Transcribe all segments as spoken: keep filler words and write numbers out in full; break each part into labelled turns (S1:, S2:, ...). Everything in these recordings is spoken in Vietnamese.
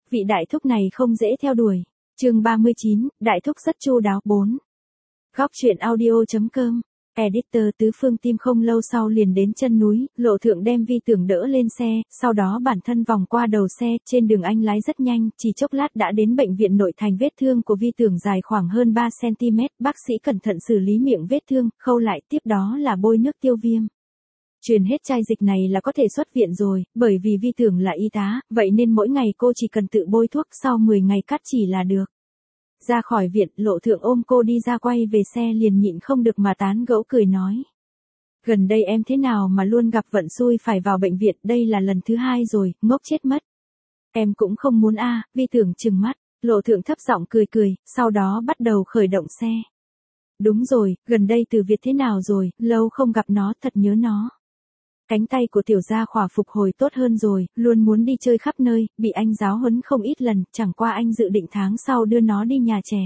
S1: Vị đại thúc này không dễ theo đuổi. Chương ba mươi chín, đại thúc rất chu đáo. bốn. Góc truyện audio.com. Editor Tứ Phương Tim không lâu sau liền đến chân núi, Lộ Thượng đem Vi Tưởng đỡ lên xe, sau đó bản thân vòng qua đầu xe, trên đường anh lái rất nhanh, chỉ chốc lát đã đến bệnh viện nội thành. Vết thương của Vi Tưởng dài khoảng hơn ba xăng ti mét, bác sĩ cẩn thận xử lý miệng vết thương, khâu lại, tiếp đó là bôi nước tiêu viêm. Truyền hết chai dịch này là có thể xuất viện rồi, bởi vì Vi Tưởng là y tá, vậy nên mỗi ngày cô chỉ cần tự bôi thuốc, sau mười ngày cắt chỉ là được. Ra khỏi viện, Lộ Thượng ôm cô đi ra, quay về xe liền nhịn không được mà tán gẫu cười nói. Gần đây em thế nào mà luôn gặp vận xui phải vào bệnh viện, đây là lần thứ hai rồi, ngốc chết mất. Em cũng không muốn a. À, Vi Tưởng trừng mắt, Lộ Thượng thấp giọng cười cười, sau đó bắt đầu khởi động xe. Đúng rồi, gần đây Từ Việt thế nào rồi, lâu không gặp nó, thật nhớ nó. Cánh tay của tiểu gia khỏa phục hồi tốt hơn rồi, luôn muốn đi chơi khắp nơi, bị anh giáo huấn không ít lần, chẳng qua anh dự định tháng sau đưa nó đi nhà trẻ.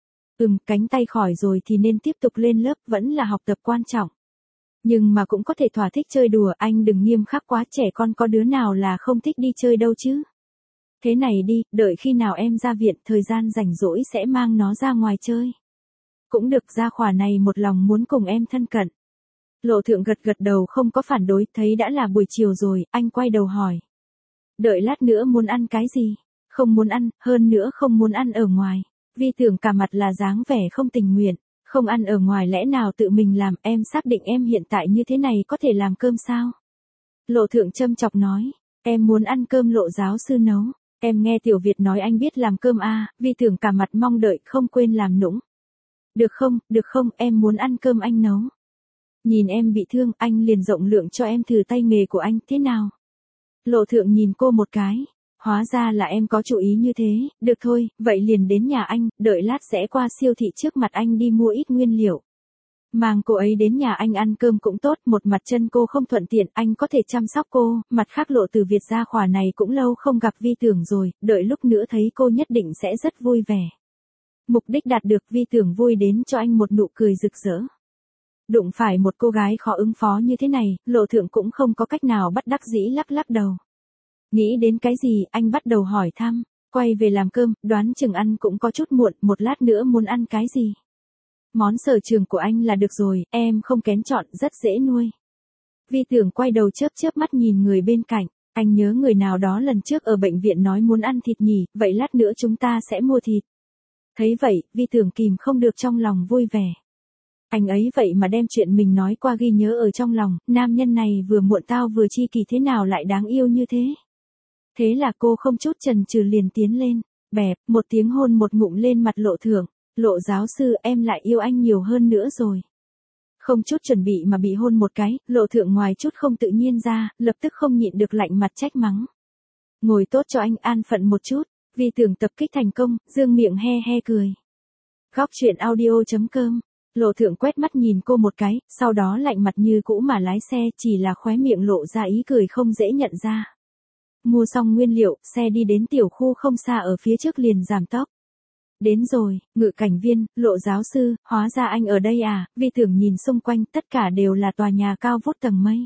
S1: Ừm, cánh tay khỏi rồi thì nên tiếp tục lên lớp, vẫn là học tập quan trọng. Nhưng mà cũng có thể thỏa thích chơi đùa, anh đừng nghiêm khắc quá, trẻ con có đứa nào là không thích đi chơi đâu chứ. Thế này đi, đợi khi nào em ra viện, thời gian rảnh rỗi sẽ mang nó ra ngoài chơi. Cũng được, gia khỏa này một lòng muốn cùng em thân cận. Lộ Thượng gật gật đầu không có phản đối, thấy đã là buổi chiều rồi, anh quay đầu hỏi. Đợi lát nữa muốn ăn cái gì? Không muốn ăn, hơn nữa không muốn ăn ở ngoài. Vi Tưởng cả mặt là dáng vẻ không tình nguyện, không ăn ở ngoài lẽ nào tự mình làm, em xác định em hiện tại như thế này có thể làm cơm sao? Lộ Thượng châm chọc nói, em muốn ăn cơm Lộ giáo sư nấu, em nghe Tiểu Việt nói anh biết làm cơm à, Vi Tưởng cả mặt mong đợi không quên làm nũng. Được không, được không, em muốn ăn cơm anh nấu. Nhìn em bị thương, anh liền rộng lượng cho em thử tay nghề của anh, thế nào? Lộ Thượng nhìn cô một cái, hóa ra là em có chủ ý như thế, được thôi, vậy liền đến nhà anh, đợi lát sẽ qua siêu thị trước mặt anh đi mua ít nguyên liệu. Mang cô ấy đến nhà anh ăn cơm cũng tốt, một mặt chân cô không thuận tiện, anh có thể chăm sóc cô, mặt khác Lộ Từ Việt gia khỏa này cũng lâu không gặp Vi Tưởng rồi, đợi lúc nữa thấy cô nhất định sẽ rất vui vẻ. Mục đích đạt được, Vi Tưởng vui đến cho anh một nụ cười rực rỡ. Đụng phải một cô gái khó ứng phó như thế này, Lộ Thượng cũng không có cách nào bất đắc dĩ lắc lắc đầu. Nghĩ đến cái gì, anh bắt đầu hỏi thăm, quay về làm cơm, đoán chừng ăn cũng có chút muộn, một lát nữa muốn ăn cái gì. Món sở trường của anh là được rồi, em không kén chọn, rất dễ nuôi. Vi Tưởng quay đầu chớp chớp mắt nhìn người bên cạnh, anh nhớ người nào đó lần trước ở bệnh viện nói muốn ăn thịt nhỉ, vậy lát nữa chúng ta sẽ mua thịt. Thấy vậy, Vi Tưởng kìm không được trong lòng vui vẻ. Anh ấy vậy mà đem chuyện mình nói qua ghi nhớ ở trong lòng, nam nhân này vừa muộn tao vừa chi kỳ thế nào lại đáng yêu như thế. Thế là cô không chút chần chừ liền tiến lên, bẹp, một tiếng hôn một ngụm lên mặt Lộ Thượng, Lộ giáo sư em lại yêu anh nhiều hơn nữa rồi. Không chút chuẩn bị mà bị hôn một cái, Lộ Thượng ngoài chút không tự nhiên ra, lập tức không nhịn được lạnh mặt trách mắng. Ngồi tốt cho anh an phận một chút, Vi Tưởng tập kích thành công, dương miệng he he cười. Góc truyện audio.com. Lộ Thượng quét mắt nhìn cô một cái, sau đó lạnh mặt như cũ mà lái xe, chỉ là khóe miệng lộ ra ý cười không dễ nhận ra. Mua xong nguyên liệu, xe đi đến tiểu khu không xa ở phía trước liền giảm tốc. Đến rồi, Ngự cảnh viên, Lộ giáo sư, hóa ra anh ở đây à, Vi Tưởng nhìn xung quanh, tất cả đều là tòa nhà cao vút tầng mây.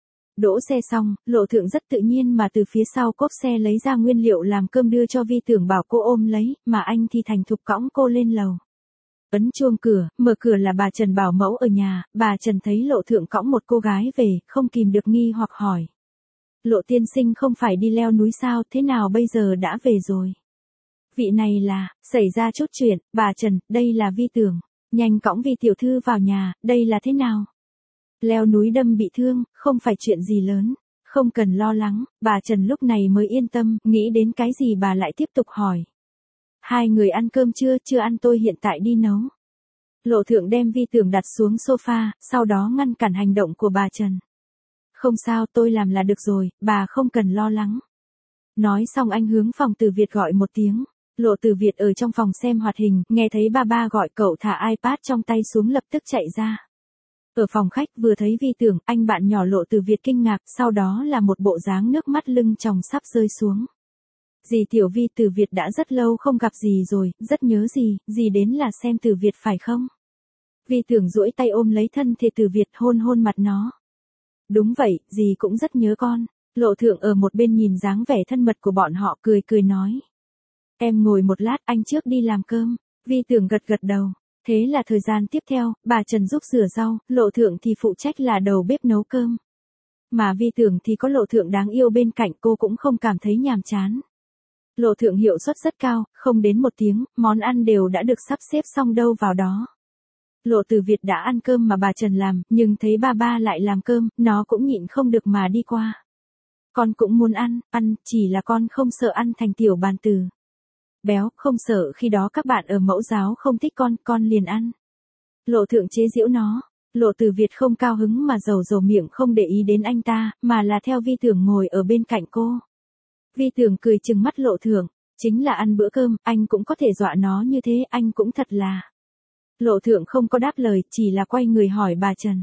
S1: Đỗ xe xong, Lộ Thượng rất tự nhiên mà từ phía sau cốp xe lấy ra nguyên liệu làm cơm đưa cho Vi Tưởng bảo cô ôm lấy, mà anh thì thành thục cõng cô lên lầu. Ấn chuông cửa, mở cửa là bà Trần bảo mẫu ở nhà, bà Trần thấy Lộ Thượng cõng một cô gái về, không kìm được nghi hoặc hỏi. Lộ tiên sinh không phải đi leo núi sao, thế nào bây giờ đã về rồi? Vị này là, xảy ra chút chuyện, bà Trần, đây là Vi Tưởng, nhanh cõng Vi tiểu thư vào nhà, đây là thế nào? Leo núi đâm bị thương, không phải chuyện gì lớn, không cần lo lắng, bà Trần lúc này mới yên tâm, nghĩ đến cái gì bà lại tiếp tục hỏi. Hai người ăn cơm chưa, chưa ăn tôi hiện tại đi nấu. Lộ Thượng đem Vi Tưởng đặt xuống sofa, sau đó ngăn cản hành động của bà Trần. Không sao, tôi làm là được rồi, bà không cần lo lắng. Nói xong anh hướng phòng Từ Việt gọi một tiếng. Lộ Từ Việt ở trong phòng xem hoạt hình, nghe thấy ba ba gọi cậu thả iPad trong tay xuống lập tức chạy ra. Ở phòng khách vừa thấy Vi Tưởng, anh bạn nhỏ Lộ Từ Việt kinh ngạc, sau đó là một bộ dáng nước mắt lưng tròng sắp rơi xuống. Dì Tiểu Vi Từ Việt đã rất lâu không gặp dì rồi, rất nhớ dì, dì đến là xem Từ Việt phải không? Vi Tưởng duỗi tay ôm lấy thân thể Từ Việt hôn hôn mặt nó. Đúng vậy, dì cũng rất nhớ con. Lộ Thượng ở một bên nhìn dáng vẻ thân mật của bọn họ cười cười nói. Em ngồi một lát, anh trước đi làm cơm. Vi Tưởng gật gật đầu. Thế là thời gian tiếp theo, bà Trần giúp rửa rau, Lộ Thượng thì phụ trách là đầu bếp nấu cơm. Mà Vi Tưởng thì có Lộ Thượng đáng yêu bên cạnh, cô cũng không cảm thấy nhàm chán. Lộ Thượng hiệu suất rất cao, không đến một tiếng, món ăn đều đã được sắp xếp xong đâu vào đó. Lộ Từ Việt đã ăn cơm mà bà Trần làm, nhưng thấy ba ba lại làm cơm, nó cũng nhịn không được mà đi qua. Con cũng muốn ăn, ăn, chỉ là con không sợ ăn thành tiểu bàn tử. Béo, không sợ khi đó các bạn ở mẫu giáo không thích con, con liền ăn. Lộ Thượng chế giễu nó. Lộ Từ Việt không cao hứng mà dầu dầu miệng không để ý đến anh ta, mà là theo Vi Tưởng ngồi ở bên cạnh cô. Vi Tưởng cười trừng mắt Lộ Thượng, chính là ăn bữa cơm, anh cũng có thể dọa nó như thế, anh cũng thật là. Lộ Thượng không có đáp lời, chỉ là quay người hỏi bà Trần.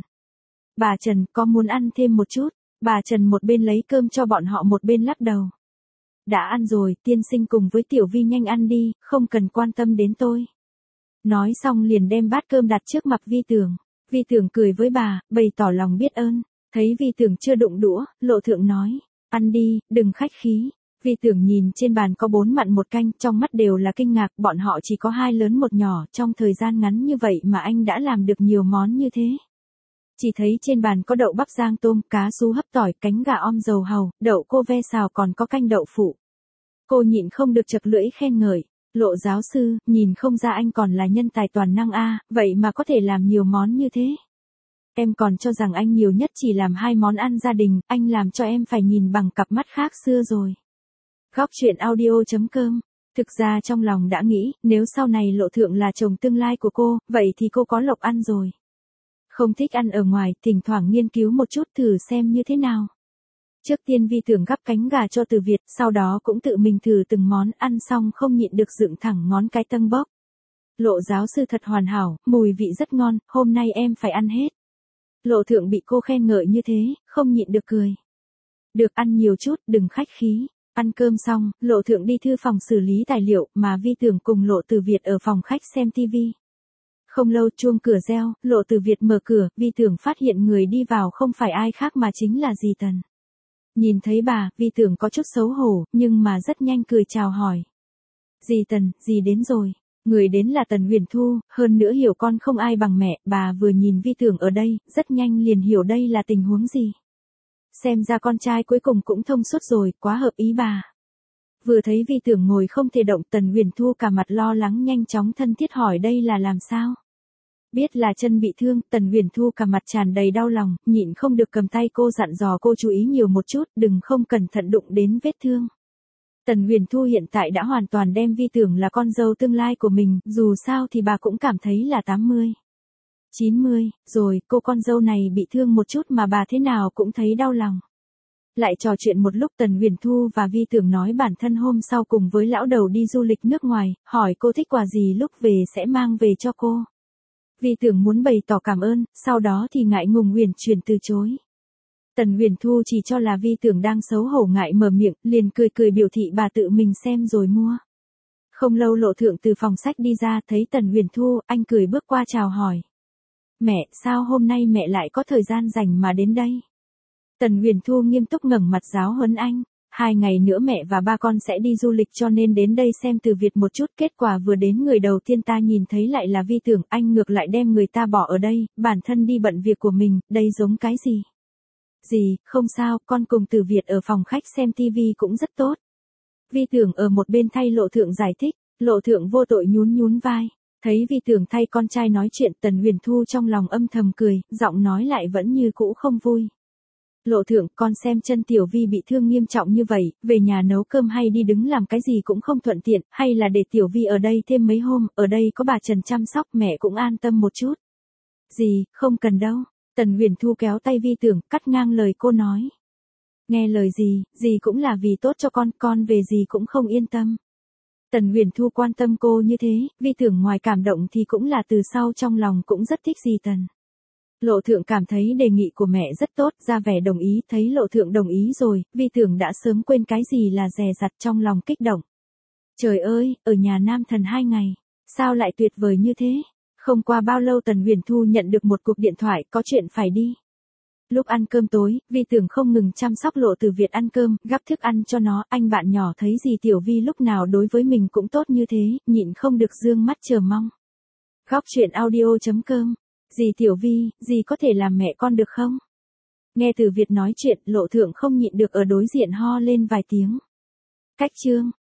S1: Bà Trần, có muốn ăn thêm một chút? Bà Trần một bên lấy cơm cho bọn họ một bên lắc đầu. Đã ăn rồi, tiên sinh cùng với Tiểu Vi nhanh ăn đi, không cần quan tâm đến tôi. Nói xong liền đem bát cơm đặt trước mặt Vi Tưởng. Vi Tưởng cười với bà, bày tỏ lòng biết ơn. Thấy Vi Tưởng chưa đụng đũa, Lộ Thượng nói, ăn đi, đừng khách khí. Vi Tưởng nhìn trên bàn có bốn mặn một canh, trong mắt đều là kinh ngạc, bọn họ chỉ có hai lớn một nhỏ, trong thời gian ngắn như vậy mà anh đã làm được nhiều món như thế. Chỉ thấy trên bàn có đậu bắp rang tôm, cá sú hấp tỏi, cánh gà om dầu hàu, đậu cô ve xào còn có canh đậu phụ. Cô nhịn không được chật lưỡi khen ngợi, Lộ giáo sư, nhìn không ra anh còn là nhân tài toàn năng a, vậy mà có thể làm nhiều món như thế. Em còn cho rằng anh nhiều nhất chỉ làm hai món ăn gia đình, anh làm cho em phải nhìn bằng cặp mắt khác xưa rồi. Góc truyện audio chấm com. Thực ra trong lòng đã nghĩ, nếu sau này Lộ Thượng là chồng tương lai của cô, vậy thì cô có lộc ăn rồi. Không thích ăn ở ngoài, thỉnh thoảng nghiên cứu một chút thử xem như thế nào. Trước tiên Vi Tưởng gắp cánh gà cho Từ Việt, sau đó cũng tự mình thử từng món, ăn xong không nhịn được dựng thẳng ngón cái tâng bốc. Lộ giáo sư thật hoàn hảo, mùi vị rất ngon, hôm nay em phải ăn hết. Lộ Thượng bị cô khen ngợi như thế, không nhịn được cười. Được, ăn nhiều chút, đừng khách khí. Ăn cơm xong, Lộ Thượng đi thư phòng xử lý tài liệu, mà Vi Tưởng cùng Lộ Từ Việt ở phòng khách xem tivi. Không lâu chuông cửa reo, Lộ Từ Việt mở cửa, Vi Tưởng phát hiện người đi vào không phải ai khác mà chính là dì Tần. Nhìn thấy bà, Vi Tưởng có chút xấu hổ, nhưng mà rất nhanh cười chào hỏi. Dì Tần, dì đến rồi. Người đến là Tần Huyền Thu, hơn nữa hiểu con không ai bằng mẹ, bà vừa nhìn Vi Tưởng ở đây, rất nhanh liền hiểu đây là tình huống gì. Xem ra con trai cuối cùng cũng thông suốt rồi, quá hợp ý bà. Vừa thấy Vi Tưởng ngồi không thể động, Tần Huyền Thu cả mặt lo lắng nhanh chóng thân thiết hỏi đây là làm sao. Biết là chân bị thương, Tần Huyền Thu cả mặt tràn đầy đau lòng, nhịn không được cầm tay cô dặn dò cô chú ý nhiều một chút, đừng không cẩn thận đụng đến vết thương. Tần Huyền Thu hiện tại đã hoàn toàn đem Vi Tưởng là con dâu tương lai của mình, dù sao thì bà cũng cảm thấy là tám mươi. chín mươi, rồi, cô con dâu này bị thương một chút mà bà thế nào cũng thấy đau lòng. Lại trò chuyện một lúc Tần Huyền Thu và Vi Tưởng nói bản thân hôm sau cùng với lão đầu đi du lịch nước ngoài, hỏi cô thích quà gì lúc về sẽ mang về cho cô. Vi Tưởng muốn bày tỏ cảm ơn, sau đó thì ngại ngùng huyền chuyển từ chối. Tần Huyền Thu chỉ cho là Vi Tưởng đang xấu hổ ngại mở miệng, liền cười cười biểu thị bà tự mình xem rồi mua. Không lâu Lộ Thượng từ phòng sách đi ra thấy Tần Huyền Thu, anh cười bước qua chào hỏi. Mẹ, sao hôm nay mẹ lại có thời gian rảnh mà đến đây? Tần Huyền Thu nghiêm túc ngẩng mặt giáo huấn anh. Hai ngày nữa mẹ và ba con sẽ đi du lịch cho nên đến đây xem Từ Việt một chút. Kết quả vừa đến người đầu tiên ta nhìn thấy lại là Vi Tưởng, anh ngược lại đem người ta bỏ ở đây, bản thân đi bận việc của mình, đây giống cái gì? Gì, không sao, con cùng Từ Việt ở phòng khách xem tivi cũng rất tốt. Vi Tưởng ở một bên thay Lộ Thượng giải thích, Lộ Thượng vô tội nhún nhún vai. Thấy Vi Tưởng thay con trai nói chuyện, Tần Huyền Thu trong lòng âm thầm cười, giọng nói lại vẫn như cũ không vui. Lộ Thượng, con xem chân Tiểu Vi bị thương nghiêm trọng như vậy, về nhà nấu cơm hay đi đứng làm cái gì cũng không thuận tiện, hay là để Tiểu Vi ở đây thêm mấy hôm, ở đây có bà Trần chăm sóc mẹ cũng an tâm một chút. Gì, không cần đâu. Tần Huyền Thu kéo tay Vi Tưởng, cắt ngang lời cô nói. Nghe lời gì, gì cũng là vì tốt cho con, con về gì cũng không yên tâm. Tần Huyền Thu quan tâm cô như thế, Vi Tưởng ngoài cảm động thì cũng là từ sau trong lòng cũng rất thích dì Tần. Lộ Thượng cảm thấy đề nghị của mẹ rất tốt, ra vẻ đồng ý, thấy Lộ Thượng đồng ý rồi, Vi Tưởng đã sớm quên cái gì là dè dặt trong lòng kích động. Trời ơi, ở nhà Nam Thần hai ngày, sao lại tuyệt vời như thế? Không qua bao lâu Tần Huyền Thu nhận được một cuộc điện thoại, có chuyện phải đi. Lúc ăn cơm tối, Vi Tưởng không ngừng chăm sóc Lộ Tử Việt ăn cơm, gắp thức ăn cho nó, anh bạn nhỏ thấy dì Tiểu Vi lúc nào đối với mình cũng tốt như thế, nhịn không được dương mắt chờ mong. Góc chuyện audio chấm com. Dì Tiểu Vi, dì có thể làm mẹ con được không? Nghe Tử Việt nói chuyện, Lộ Thượng không nhịn được ở đối diện ho lên vài tiếng. Cách chương.